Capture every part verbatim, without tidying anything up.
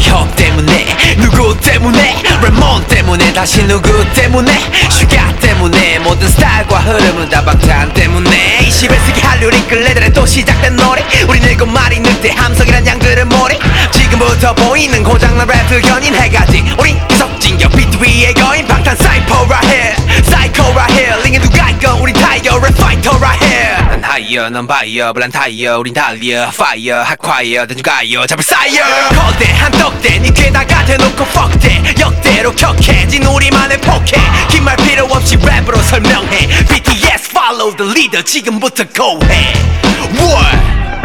제협 때문에 누구 때문에 레몬 때문에 다시 누구 때문에 슈가 때문에 모든 스타일과 흐름은 다 방탄 때문에 이십일 세기 한류 링클레들의 또 시작된 노래 우린 일곱 마리 늑대 함성이란 양들의 머리 지금부터 보이는 고장난 랩들 견인 해가지 우린 이석진격 비트 위의 거인 방탄 사이퍼 right here 사이코 right here 링에 누가 있건 우린 타이어 랩 파이터 right here 난 하이어 넌 바이어 블란 타이어 우린 달려 파이어 핫콰이어 대중가요 잡을 사이어 거대한 떡대 니 귀에다가 대놓고 fuck that 역대로 격해진 우리만의 포켓 긴 말 필요 없이 랩으로 설명해 비티에스 follow the leader 지금부터 go 해 What?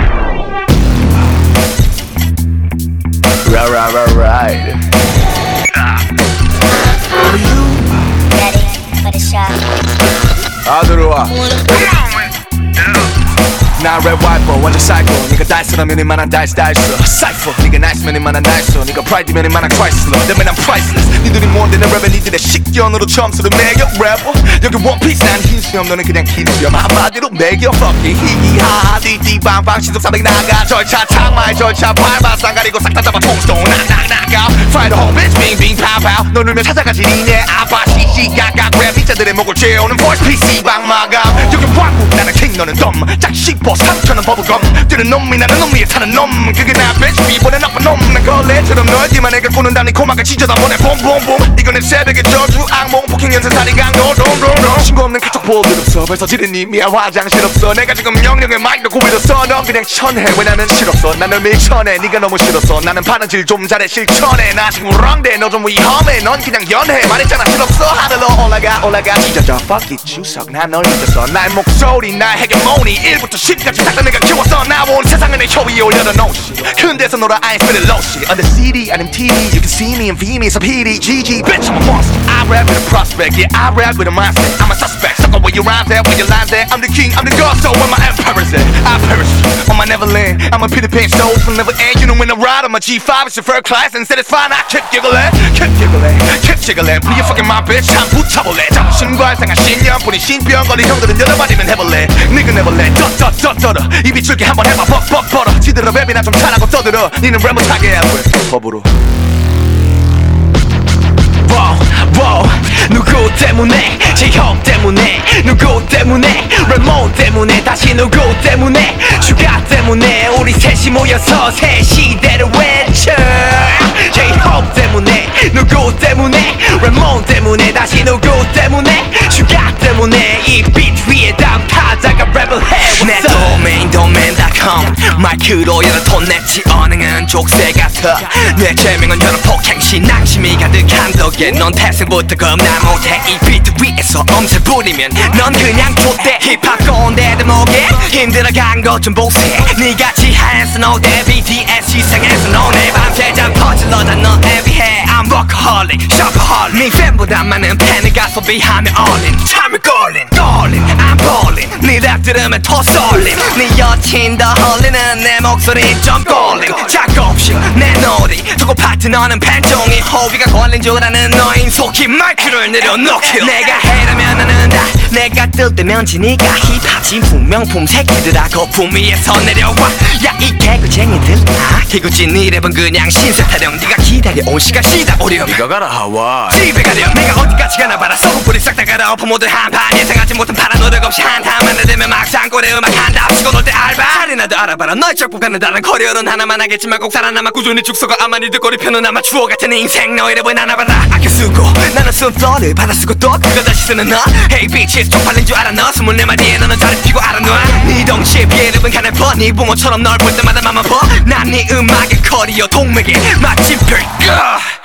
Right, right, right, right. Are you ready for the show? 다 들어와. 나 랩 와이퍼 완전 사이코 니가 달스라면 이만한 달스 달스 사이퍼 니가 나이스면 이만한 나이스 니가 프라이드면 이만한 크라이슬러 내면 난 프라이슬레스 니들이 뭔데 내 랩에 니들의 식견으로 점수를 매겨 래퍼 여기 원피스 난 흰수염 너는 그냥 긴 수염 한마디로 매겨 fucking 히히하하 띠띠빵빵 시속사백 나가 절차 창마의 절차 밟아 쌍가리고 싹 다 잡아 통스톤 낙낙낙아 Fry the whole bitch 빙빙 파우파우 너 울면 찾아가지 니네 아빠 시시각각 랩 이자들의 목을 죄우는 voice 피씨방 마감 여기 왕국 나는 킹 너는 덤 짝씹어 삼천원 버블검 뛰는 놈이 나는 놈 위에 타는 놈 그게 나 bitch 비보내 나쁜 놈난 걸레처럼 너희들만 애가 꾸는다 네 코막을 찢어다 보내 봄봄봄 이건 내 새벽의 저주 악몽 폭행 연쇄살인 강도 동동동 신고 없는 카톡 볼일 없어 벌써 지른 님이야 화장실 없어 내가 지금 명령의 마이크로 고비렸어 넌 그냥 천해 왜냐면 싫었어 나는 밀천해 네가 너무 싫었어 나는 바느질 좀 잘해 실천해 나 지금 우렁대 너 좀 위험해 넌 그냥 연해 말했잖아 싫었어 하늘로 올라가 올라가 찢어져 fuck it 추석 난 널 믿었어 나의 목소리 나의 헤게모니 일부터 십까지 싹 다 내가 키웠어 나 온 세상을 내 혀 위에 올려다 no shit 큰 데서 놀아 I ain't spinning low shit on the 씨디 아님 티비 you can see me and V me so P D G G bitch I'm a monster I rap with a prospect yeah I rap with a mindset I'm a suspect sucker where you rhyme there where you line there I'm the king I'm the god so where my empire's at I perish on my Neverland I'm a Peter Pan soul will never end you know when I ride on my G five it's your first class and said it's fine I keep giggling keep giggling keep jiggling please fucking my bitch 참 붙여볼래 자부심과 상한 신념뿐인 신병거리 형들은 여러 마디면 해볼래 nigga never let 쩌쩌쩌쩌러 입이 줄게 한번 해봐 벅벅 벌어 지들어 랩이나 좀 잘하고 떠들어 니는 랩 못하게 해 법으로 wow, wow. 누구 때문에 제협 때문에 누구 때문에 레몬 때문에 다시 누구 때문에 슈가 때문에 우리 셋이 모여서 새 시대를 외쳐 제협 때문에 누구 때문에 레몬 때문에 다시 누구 때문에 슈가 때문에 이 비트 위에 담타자가 랩을 해 내 도메인 도메인닷컴 마이크로 여러 톤 냈지 언행은 족쇄 같아 내 제명은 여러 폭행시 낭심이 가득한 덕에 넌 태생부터 겁나 못해 이 비트 위에서 엄살 부리면 넌 그냥 좆대 힙합 꼰대들 목에 힘들어간 것 좀 보세 니같이 하얀스 노대 비티에스 시상에서 너네 밤새장 퍼질러다 넌 애비해 I'm workaholic, shopaholic 네 팬보다 많은 팬을 가소비하며 all-in 참을 걸린, 떨린, I'm ballin 네 랩 들으면 더 쏠림 네 여친 더 헐리는 내 목소리 좀 꼴림 작업실 내 놀이 두고 파트너는 팬종이 호비가 걸린 줄 아는 너인 속히 마이크를 내려놓기 내가 해라면 나는 다 내가 뜰 때면 지니까 힙합 진품 명품 새끼들아 거품 위에서 내려와 야 이 개구쟁이들 아 개구진 이 랩은 그냥 신세 타령 네가 기다려온 시간 시다 오렴 니가 가라 하와 집에 가렴 내가 어디까지 가나 봐라 소금뿌리 싹 다 갈아엎어 모두 한판 예상하지 못한 파란 노력 없이 한탄만 내대면 막상 꼴에 음악 한답 치고 놀 때 알바 자리나도 알아봐라 너의 적복하는 다른 커리어는 하나만 하겠지만 꼭 살아남아 꾸준히 죽서가 아마 니들 꼬리표는 아마 추억 같은 인생 너의 랩은 하나 봐라 아껴 쓰고 나는 쓴 플로를 받아 쓰고 또 그걸 다시 쓰는 너 Hey bitches 쪽팔린 줄 알아 너 스물네 마디에 너는 자리 피고 알아놔 네 덩치에 비해 랩은 가늘 퍼네 부모처럼 널 볼 때마다 맘만 퍼 난 네 음악의 커리어 동맥에 마침표